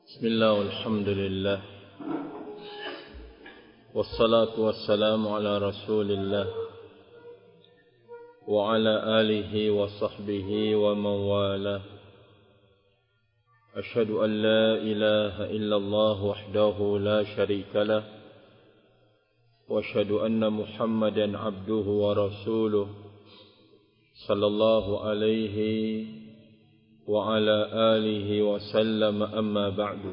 Bismillah walhamdulillah wassalatu wassalamu ala rasulillah wa ala alihi wa sahbihi wa mawala. Ashhadu an la ilaha illallah wahdahu la sharika lah wa ashhadu anna Muhammadan abduhu wa rasuluh sallallahu alaihi wa ala alihi wa sallam, amma ba'du.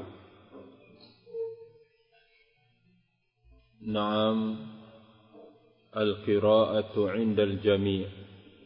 Naam, al-qira'atu 'inda al-jami'.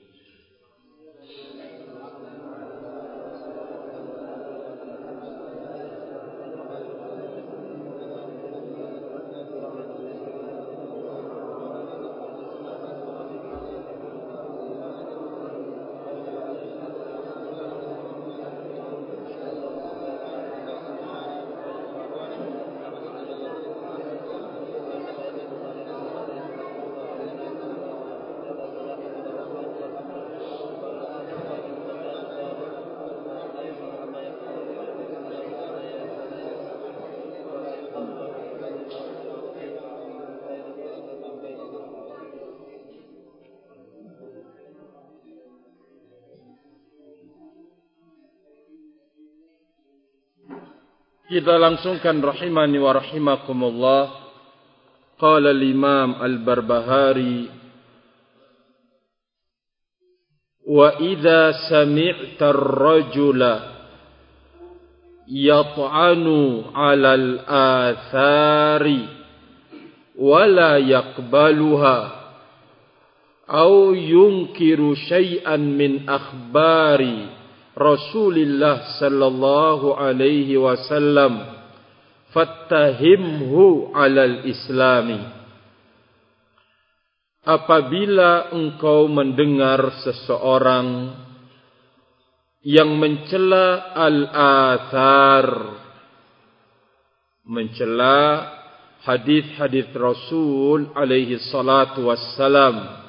Kita langsungkan rahimani wa rahimakumullah. Qala al-Imam al-Barbahari, wa idza sami'ta ar-rajula yat'anu 'ala al-athari wa la yaqbaluha aw yunkiru syai'an min akhbari Rasulullah sallallahu alaihi wasallam, fattahimhu 'alal islami. Apabila engkau mendengar seseorang yang mencela al-athar, mencela hadis-hadis Rasul alaihi salatu wassalam,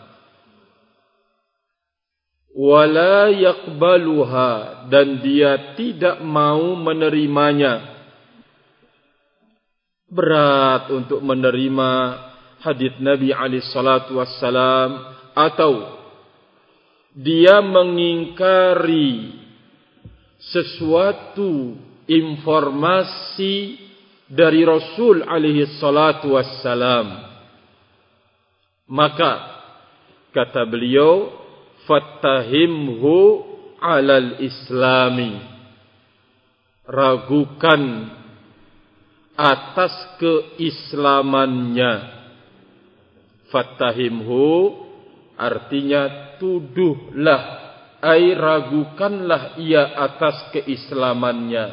wala yaqbaluha, dan dia tidak mau menerimanya. Berat untuk menerima hadis Nabi alaihi salatu wassalam, atau dia mengingkari sesuatu informasi dari Rasul alaihi salatu wassalam. Maka kata beliau, fattahimhu 'alal islami, ragukan atas keislamannya. Fattahimhu artinya tuduhlah, ai ragukanlah ia atas keislamannya.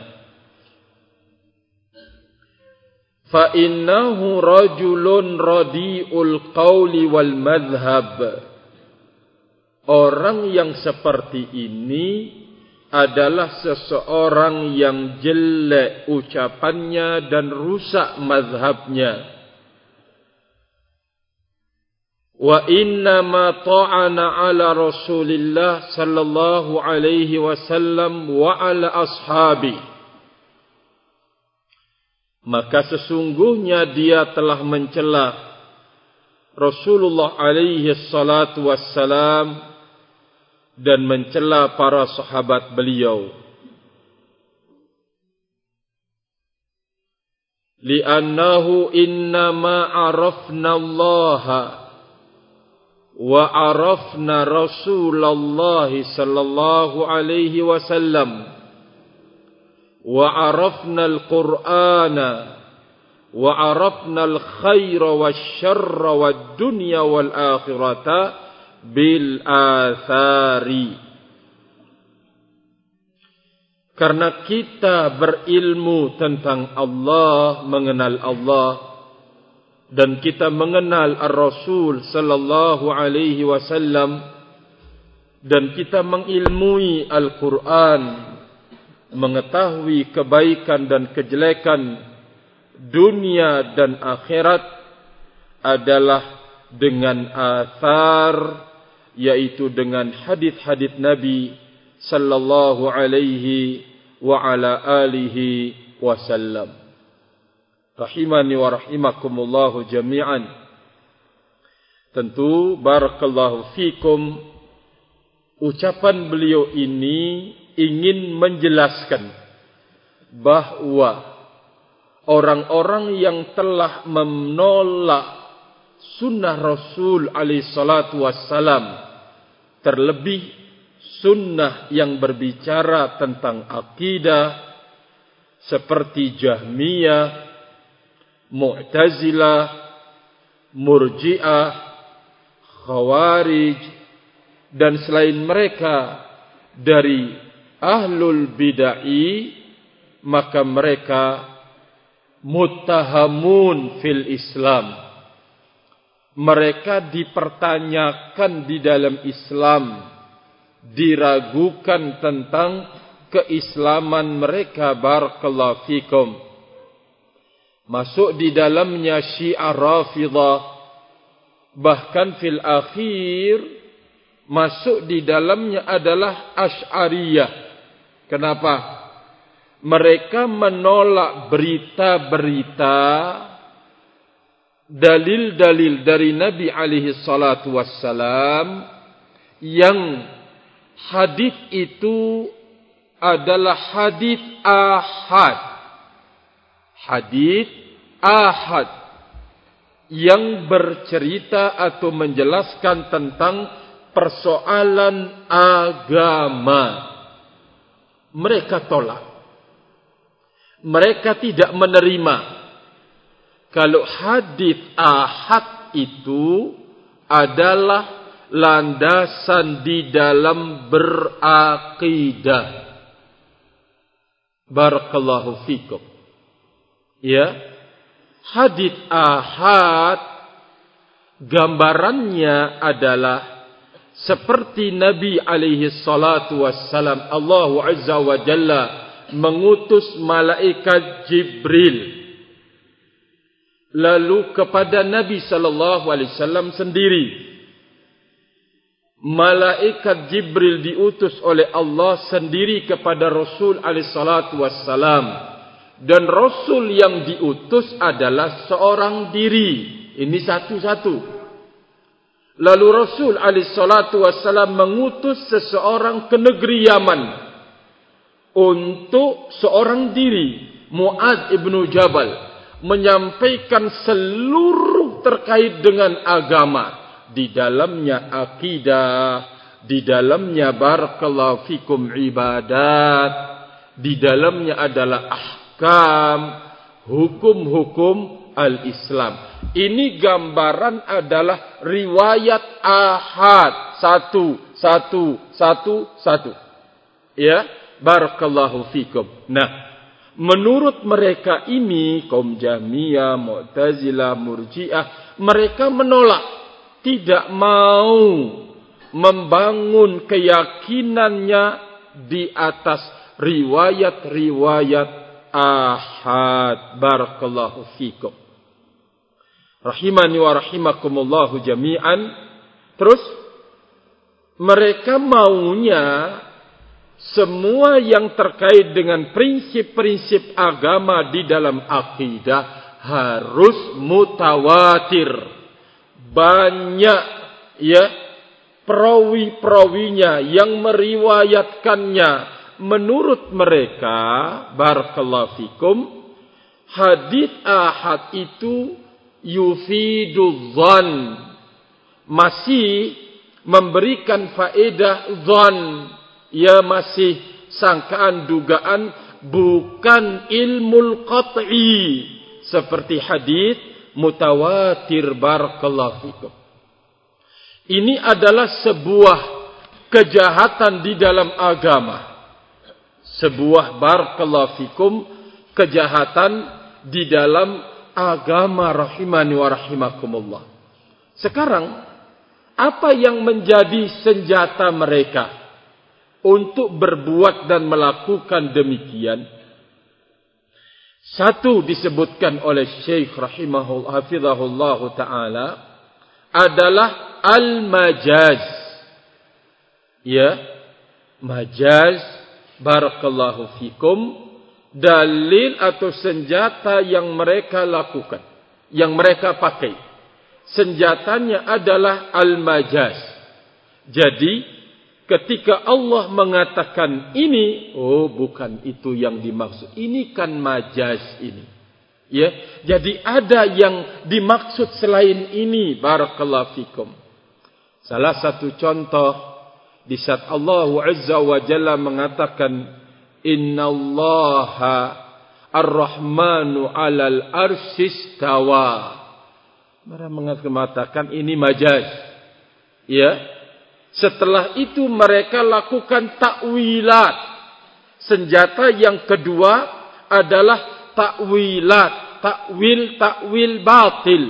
Fa innahu rajulun radi'ul qawli wal madhhab. Orang yang seperti ini adalah seseorang yang jelek ucapannya dan rusak mazhabnya. Wa inna ma ta'ana ala Rasulillah sallallahu alaihi wasallam wa ala ashabi. Maka sesungguhnya dia telah mencela Rasulullah alaihi salatu wassalam dan mencela para sahabat beliau. Li'annahu innama arafna Allah wa arafna Rasulullah sallallahu alaihi wasallam wa arafna al-Qur'ana wa arafna al-khaira wasyarra wad-dunya wal-akhirata bil athari. Karena kita berilmu tentang Allah, mengenal Allah, dan kita mengenal Ar-Rasul sallallahu alaihi wasallam, dan kita mengilmui Al-Quran, mengetahui kebaikan dan kejelekan dunia dan akhirat, adalah dengan athar, yaitu dengan hadis-hadis Nabi sallallahu alaihi wa ala alihi wasallam. Rahimani wa rahimakumullahu jami'an. Tentu barakallahu fikum, ucapan beliau ini ingin menjelaskan bahwa orang-orang yang telah menolak sunnah Rasul alaihi salatu wassalam, terlebih sunnah yang berbicara tentang akidah seperti Jahmiyah, Mu'tazilah, Murji'ah, Khawarij, dan selain mereka dari ahlul bid'ah, maka mereka muttahamun fil Islam. Mereka dipertanyakan di dalam Islam, diragukan tentang keislaman mereka. Barakallahu fikum. Masuk di dalamnya Syiah Rafidah, bahkan fil akhir masuk di dalamnya adalah Asy'ariyah. Kenapa? Mereka menolak berita-berita, dalil-dalil dari Nabi alaihi salatu wassalam yang hadis itu adalah hadis ahad. Hadis ahad yang bercerita atau menjelaskan tentang persoalan agama. Mereka tolak. Mereka tidak menerima kalau hadis ahad itu adalah landasan di dalam berakidah. Barakallahu fikum. Ya, hadis ahad gambarannya adalah seperti Nabi alaihi salatu wassalam, Allah azza wa jalla mengutus malaikat Jibril lalu kepada Nabi sallallahu alaihi wasallam sendiri. Malaikat Jibril diutus oleh Allah sendiri kepada Rasul alaihi salatu wassalam. Dan Rasul yang diutus adalah seorang diri. Ini satu-satu. Lalu Rasul alaihi salatu wassalam mengutus seseorang ke negeri Yaman untuk seorang diri, Mu'adz ibnu Jabal, menyampaikan seluruh terkait dengan agama. Di dalamnya akidah, di dalamnya barakallahu fikum ibadat, di dalamnya adalah hukum-hukum al-Islam. Ini gambaran adalah riwayat ahad. Satu. Ya, barakallahu fikum. Nah, menurut mereka ini, kaum Jahmiyah, Mu'tazilah, Murji'ah, mereka menolak, tidak mau membangun keyakinannya di atas riwayat-riwayat ahad. Barakallahu fikum. Rahimani wa rahimakumullahu jami'an. Terus mereka maunya semua yang terkait dengan prinsip-prinsip agama di dalam akidah harus mutawatir. Banyak ya perawi-perawinya yang meriwayatkannya. Menurut mereka, barakallahu fikum, hadis ahad itu yufidu dhann, masih memberikan faedah dhann, ya masih sangkaan, dugaan, bukan ilmu qat'i seperti hadis mutawatir. Barakallahu fikum. Ini adalah sebuah kejahatan di dalam agama. Sebuah barakallahu fikum kejahatan di dalam agama. Rahimani wa rahimakumullah. Sekarang apa yang menjadi senjata mereka untuk berbuat dan melakukan demikian? Satu disebutkan oleh Syekh rahimahullah hafizahullah taala adalah al-majaz. Ya, majaz. Barakallahu fikum dalil atau senjata yang mereka lakukan, yang mereka pakai. Senjatanya adalah al-majaz. Jadi ketika Allah mengatakan ini, oh bukan itu yang dimaksud. Ini kan majaz ini. Ya, jadi ada yang dimaksud selain ini. Barakallahu fikum. Salah satu contoh di saat Allah Azza wa Jalla mengatakan innallaha ar-rahmanu 'alal arsy istawa. Mereka mengatakan ini majaz. Ya. Setelah itu mereka lakukan takwilat. Senjata yang kedua adalah takwilat, takwil batil.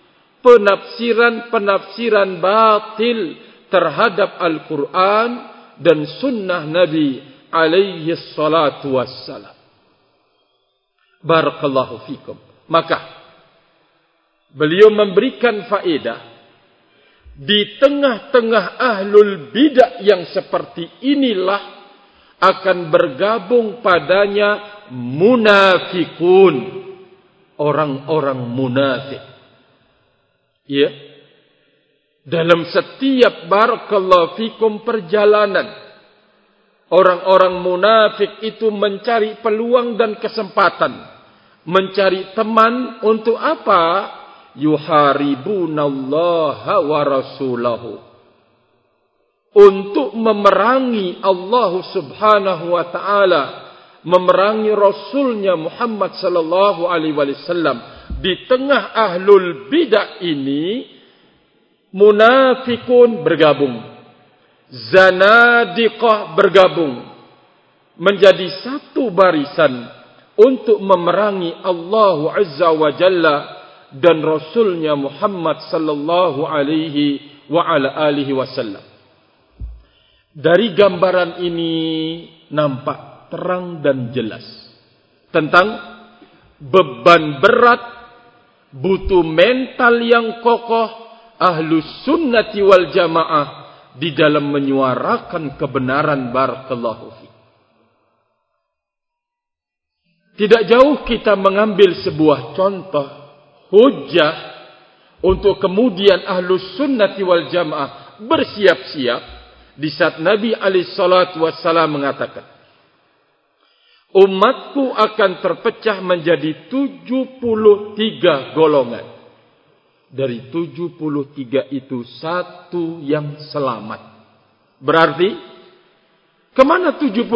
Penafsiran batil terhadap Al-Quran dan sunnah Nabi alaihi salatu wassalam. Barakallahu fikum. Maka beliau memberikan faedah di tengah-tengah ahlul bidah yang seperti inilah akan bergabung padanya munafikun, orang-orang munafik. Ya. Dalam setiap barakallahu fikum perjalanan, orang-orang munafik itu mencari peluang dan kesempatan, mencari teman untuk apa? Yuharibunallaha wa rasulahu, untuk memerangi Allah subhanahu wa ta'ala, memerangi Rasulnya Muhammad sallallahu alaihi wasallam. Di tengah ahlul bidah ini, munafikun bergabung, zanadiqah bergabung, menjadi satu barisan untuk memerangi Allah azza wa jalla dan Rasulnya Muhammad sallallahu alaihi wa ala alihi wasallam. Dari gambaran ini nampak terang dan jelas tentang beban berat, butuh mental yang kokoh ahlus sunnati wal jamaah di dalam menyuarakan kebenaran. Barakallahu fi. Tidak jauh kita mengambil sebuah contoh hujjah untuk kemudian ahlus sunnati wal jamaah bersiap-siap di saat Nabi alaihi salatu wassalam mengatakan, umatku akan terpecah menjadi 73 golongan. Dari 73 itu satu yang selamat. Berarti kemana 72?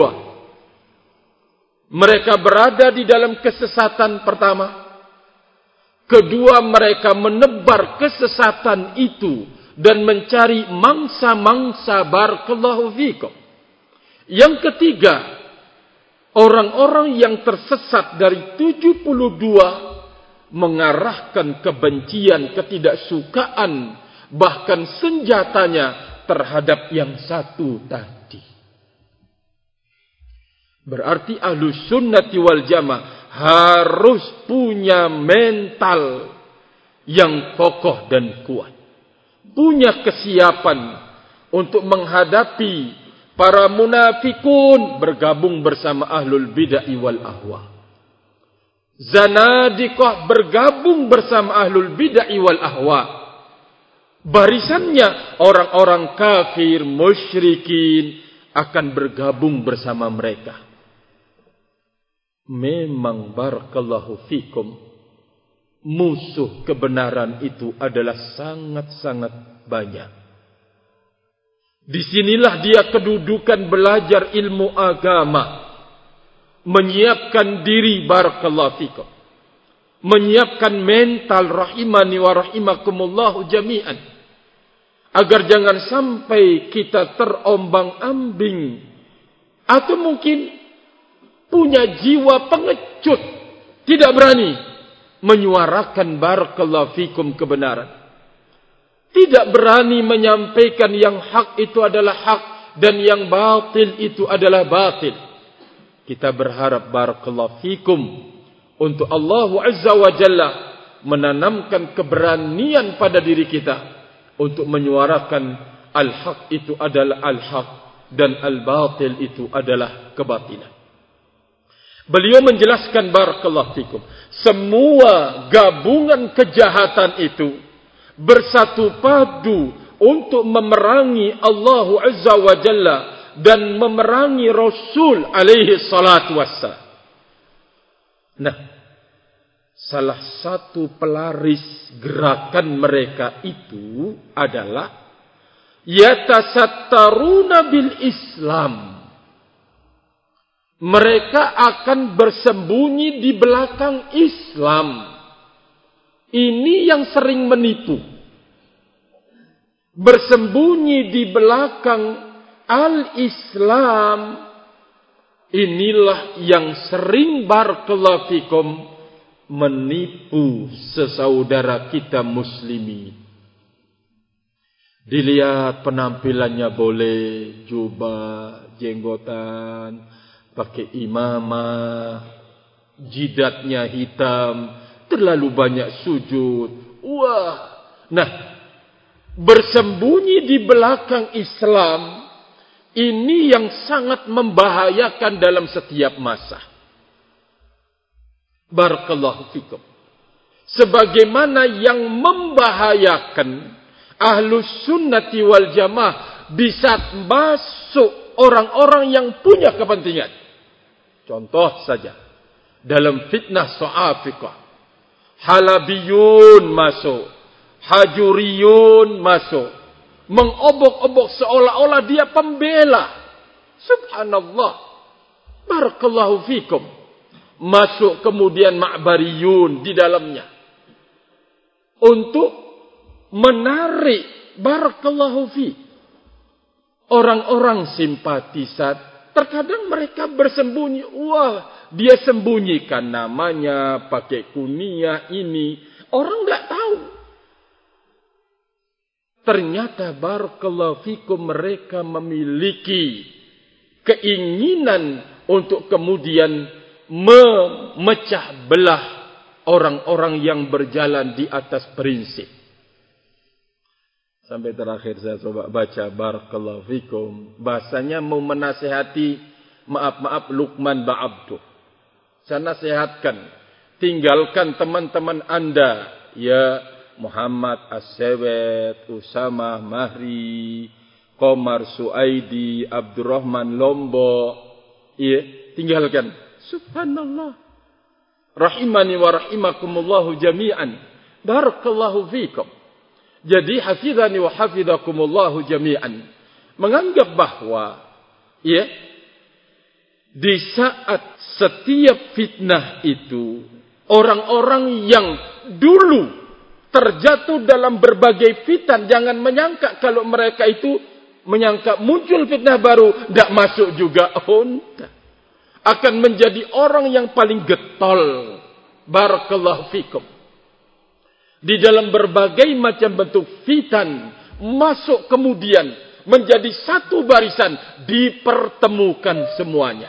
Mereka berada di dalam kesesatan pertama. Kedua, mereka menebar kesesatan itu dan mencari mangsa-mangsa. Barakallahu fikum. Yang ketiga, orang-orang yang tersesat dari 72 mengarahkan kebencian, ketidaksukaan, bahkan senjatanya terhadap yang satu tadi. Berarti ahlus sunnati wal jamaah harus punya mental yang kokoh dan kuat. Punya kesiapan untuk menghadapi para munafikun, bergabung bersama ahlul bid'ah wal ahwa. Zanadiqah bergabung bersama ahlul bid'ah wal ahwa. Barisannya orang-orang kafir, musyrikin akan bergabung bersama mereka. Memang barakallahu fikum, musuh kebenaran itu adalah sangat-sangat banyak. Disinilah dia kedudukan belajar ilmu agama, menyiapkan diri barakallahu fikum, menyiapkan mental rahimani wa rahimakumullahu jami'an, agar jangan sampai kita terombang-ambing atau mungkin punya jiwa pengecut, tidak berani menyuarakan barakallahu fikum kebenaran, tidak berani menyampaikan yang hak itu adalah hak dan yang batil itu adalah batil. Kita berharap barakallahu fikum untuk Allah Azza wa Jalla menanamkan keberanian pada diri kita untuk menyuarakan al-haq itu adalah al-haq dan al-batil itu adalah kebatilan. Beliau menjelaskan barakallahu fikum, semua gabungan kejahatan itu bersatu padu untuk memerangi Allah Azza wa Jalla dan memerangi Rasul alaihi salatu wassalam. Nah, salah satu pelaris gerakan mereka itu adalah yatasattaruna bil Islam. Mereka akan bersembunyi di belakang Islam. Ini yang sering menipu. Bersembunyi di belakang al-Islam. Inilah yang sering barakallahu fikum menipu sesaudara kita muslimin. Dilihat penampilannya boleh, jubah, jenggotan, pakai imamah, jidatnya hitam, terlalu banyak sujud. Wah. Nah, bersembunyi di belakang Islam, ini yang sangat membahayakan dalam setiap masa. Barakallahu fikum. Sebagaimana yang membahayakan Ahlus Sunnati wal Jamaah bisa masuk orang-orang yang punya kepentingan. Contoh saja, dalam fitnah Sahafiqah, Halabiyun masuk, Hajuriyun masuk, mengobok-obok seolah-olah dia pembela. Subhanallah, barakallahu fikum. Masuk kemudian Ma'bariyun di dalamnya untuk menarik barakallahu fi orang-orang simpatisan. Terkadang mereka bersembunyi. Wah, dia sembunyikan namanya, pakai kunyah ini. Orang enggak tahu. Ternyata barakallahu fikum mereka memiliki keinginan untuk kemudian memecah belah orang-orang yang berjalan di atas prinsip. Sampai terakhir saya coba baca barakallahu fikum. Bahasanya mau menasihati, maaf Luqman Ba'abdu. Saya nasihatkan, tinggalkan teman-teman Anda, ya Muhammad As-Sewet, Usama Mahri, Komar Suaidi, Abdurrahman Lombok. Iya, tinggalkan. Subhanallah. Rahimani wa rahimakumullahu jami'an. Barakallahu fikum. Jadi hafizani wa hafizakumullahu jami'an. Menganggap bahwa ya, di saat setiap fitnah itu, orang-orang yang dulu terjatuh dalam berbagai fitnah, jangan menyangka kalau mereka itu menyangka muncul fitnah baru, tidak masuk juga. Akan menjadi orang yang paling getol. Barakallahu fikum. Di dalam berbagai macam bentuk fitan, masuk kemudian menjadi satu barisan, dipertemukan semuanya.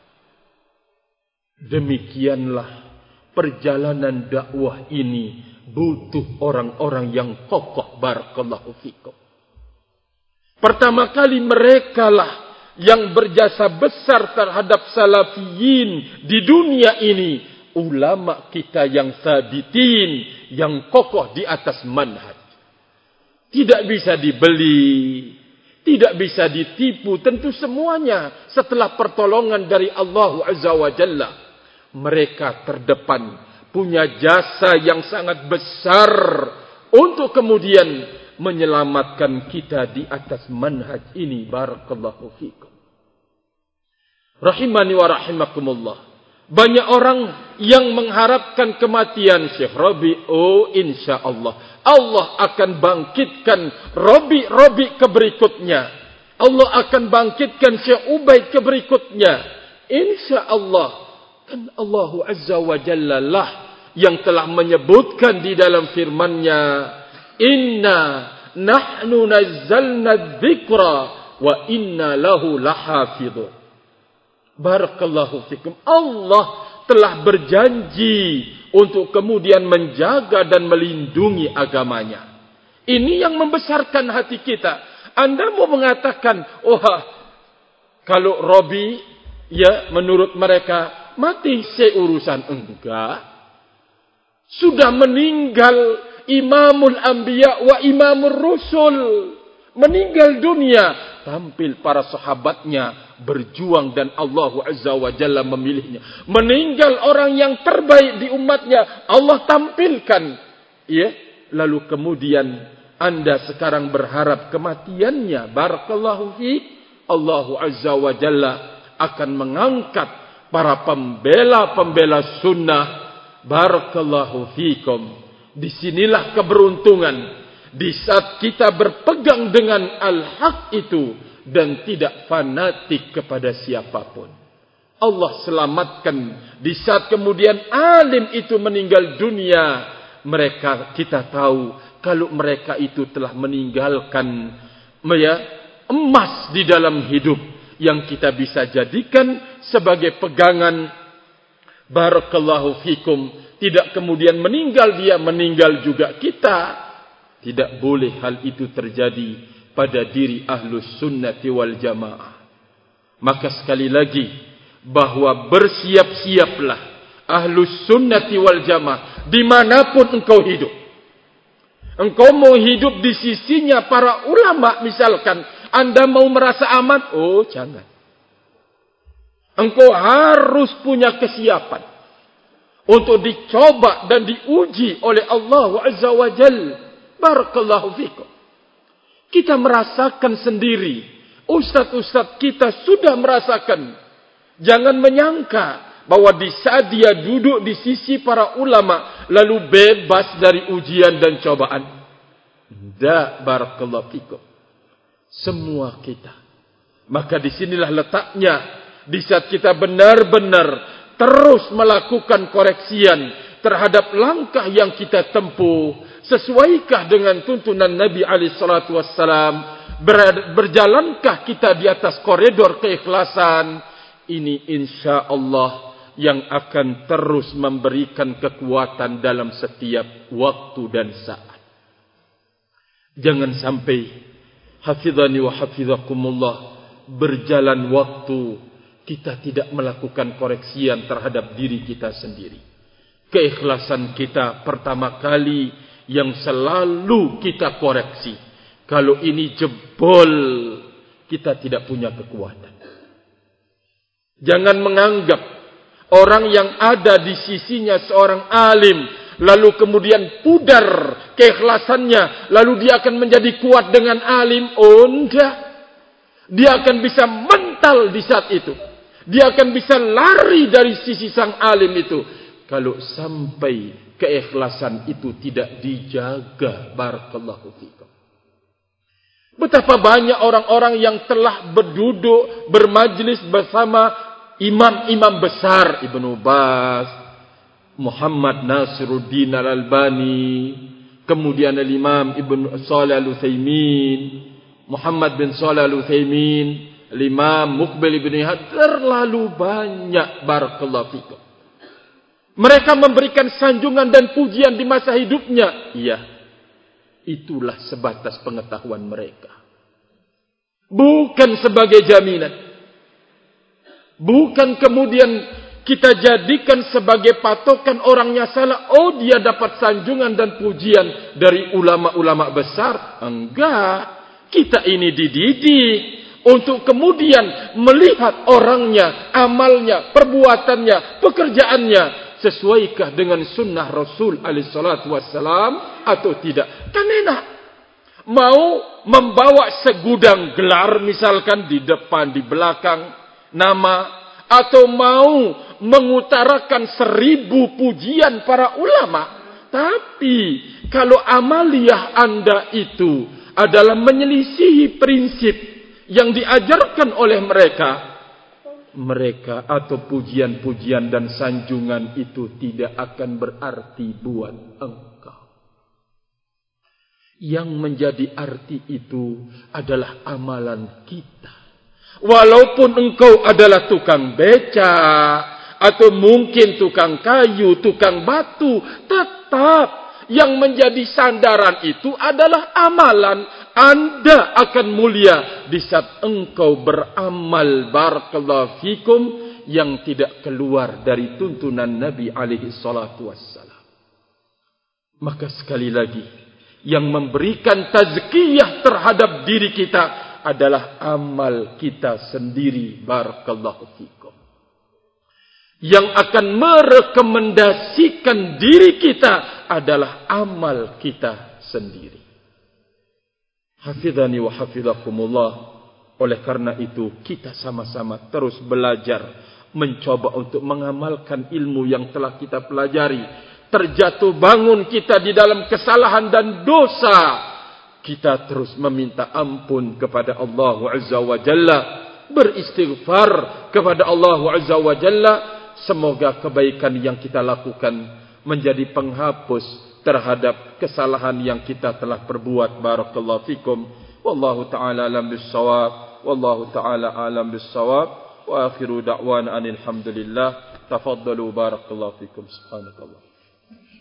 Demikianlah perjalanan dakwah ini butuh orang-orang yang kokoh. Barakallahu fikum. Pertama kali merekalah yang berjasa besar terhadap salafiyin di dunia ini. Ulama kita yang sabitin, yang kokoh di atas manhaj. Tidak bisa dibeli, tidak bisa ditipu. Tentu semuanya setelah pertolongan dari Allah Azza wa Jalla. Mereka terdepan, punya jasa yang sangat besar untuk kemudian menyelamatkan kita di atas manhaj ini. Barakallahu fikum. Rahimani wa rahimakumullah. Banyak orang yang mengharapkan kematian Syekh Rabi. Oh, insyaAllah Allah akan bangkitkan Rabi keberikutnya. Allah akan bangkitkan Syekh Ubaid keberikutnya. InsyaAllah. Kan Allah Azza wa Jalla lah yang telah menyebutkan di dalam firman-Nya, Inna nahnu nazzalna dzikra wa inna lahu lahafidun. Barakallahu fikum. Allah telah berjanji untuk kemudian menjaga dan melindungi agamanya. Ini yang membesarkan hati kita. Anda mau mengatakan, kalau Rabi, ya menurut mereka mati seurusan enggak. Sudah meninggal Imamul Anbiya wa Imamur Rusul. Meninggal dunia. Tampil para sahabatnya berjuang dan Allah Azza wa Jalla memilihnya. Meninggal orang yang terbaik di umatnya. Allah tampilkan. Ya. Lalu kemudian Anda sekarang berharap kematiannya. Barakallahu fiik. Allah Azza wa Jalla akan mengangkat para pembela-pembela sunnah. Barakallahu fiikum. Disinilah keberuntungan. Di saat kita berpegang dengan al-haq itu. Dan tidak fanatik kepada siapapun. Allah selamatkan. Di saat kemudian alim itu meninggal dunia. Kita tahu. Kalau mereka itu telah meninggalkan emas di dalam hidup. Yang kita bisa jadikan sebagai pegangan. Barakallahu fikum. Tidak kemudian meninggal dia, meninggal juga kita. Tidak boleh hal itu terjadi pada diri ahlus sunnati wal jamaah. Maka sekali lagi, bahwa bersiap-siaplah ahlus sunnati wal jamaah dimanapun engkau hidup. Engkau mau hidup di sisinya para ulama misalkan. Anda mau merasa aman? Oh jangan. Engkau harus punya kesiapan untuk dicoba dan diuji oleh Allah Azza wa Jalla. Barakallahu fikum. Kita merasakan sendiri. Ustaz-ustaz kita sudah merasakan. Jangan menyangka bahwa di saat dia duduk di sisi para ulama lalu bebas dari ujian dan cobaan. Tidak, barakallahu fikum. Semua kita. Maka disinilah letaknya. Di saat kita benar-benar terus melakukan koreksian terhadap langkah yang kita tempuh, sesuaikah dengan tuntunan Nabi SAW? Berjalankah kita di atas koridor keikhlasan? Ini insya Allah yang akan terus memberikan kekuatan dalam setiap waktu dan saat. Jangan sampai hafizani wa hafizakumullah, berjalan waktu kita tidak melakukan koreksian terhadap diri kita sendiri. Keikhlasan kita pertama kali yang selalu kita koreksi. Kalau ini jebol, kita tidak punya kekuatan. Jangan menganggap orang yang ada di sisinya seorang alim, lalu kemudian pudar keikhlasannya, lalu dia akan menjadi kuat dengan alim. Oh enggak. Dia akan bisa mental di saat itu. Dia akan bisa lari dari sisi sang alim itu. Kalau sampai keikhlasan itu tidak dijaga. Barakallahu fikum. Betapa banyak orang-orang yang telah berduduk, bermajlis bersama imam-imam besar. Ibnu Baz, Muhammad Nasiruddin Al-Albani, kemudian Imam Ibn Shalih Al-Utsaimin, Muhammad bin Shalih Al-Utsaimin, Imam Muqbil ibn Had, terlalu banyak. Barakallahu fikum. Mereka memberikan sanjungan dan pujian di masa hidupnya. Iya. Itulah sebatas pengetahuan mereka. Bukan sebagai jaminan. Bukan kemudian kita jadikan sebagai patokan orangnya salah. Oh dia dapat sanjungan dan pujian dari ulama-ulama besar. Enggak. Kita ini dididik untuk kemudian melihat orangnya, amalnya, perbuatannya, pekerjaannya. Sesuaikah dengan sunnah Rasul SAW atau tidak? Kan enak. Mau membawa segudang gelar misalkan di depan, di belakang nama. Atau mau mengutarakan 1000 pujian para ulama. Tapi kalau amaliyah Anda itu adalah menyelisihi prinsip yang diajarkan oleh mereka atau pujian-pujian dan sanjungan itu tidak akan berarti buat engkau. Yang menjadi arti itu adalah amalan kita. Walaupun engkau adalah tukang beca atau mungkin tukang kayu, tukang batu, tetap yang menjadi sandaran itu adalah amalan. Anda akan mulia di saat engkau beramal, barakallahu fikum, yang tidak keluar dari tuntunan Nabi alaihi salatu wassalam. Maka sekali lagi, yang memberikan tazkiyah terhadap diri kita adalah amal kita sendiri. Barakallahu fikum. Yang akan merekomendasikan diri kita adalah amal kita sendiri. Hafidhani wa hafidhakumullah. Oleh karena itu, kita sama-sama terus belajar, mencoba untuk mengamalkan ilmu yang telah kita pelajari. Terjatuh bangun kita di dalam kesalahan dan dosa, kita terus meminta ampun kepada Allah Azza wa Jalla, beristighfar kepada Allah Azza wa Jalla. Semoga kebaikan yang kita lakukan menjadi penghapus terhadap kesalahan yang kita telah perbuat. Barakallahu fikum. Wallahu ta'ala alam bis-shawab. Wallahu ta'ala alam bis-shawab. Wa akhiru da'wana anil hamdulillah. Tafaddalu barakallahu fikum. Subhanakallah.